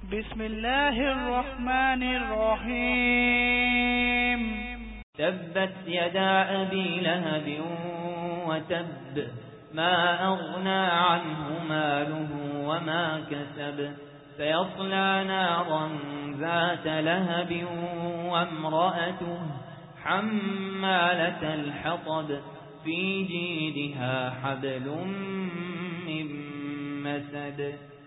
بسم الله الرحمن الرحيم تبت يدا أبي لهب وتب ما أغنى عنه ماله وما كسب سيصلى نارا ذات لهب وامرأته حمالة الحطب في جيدها حبل من مسد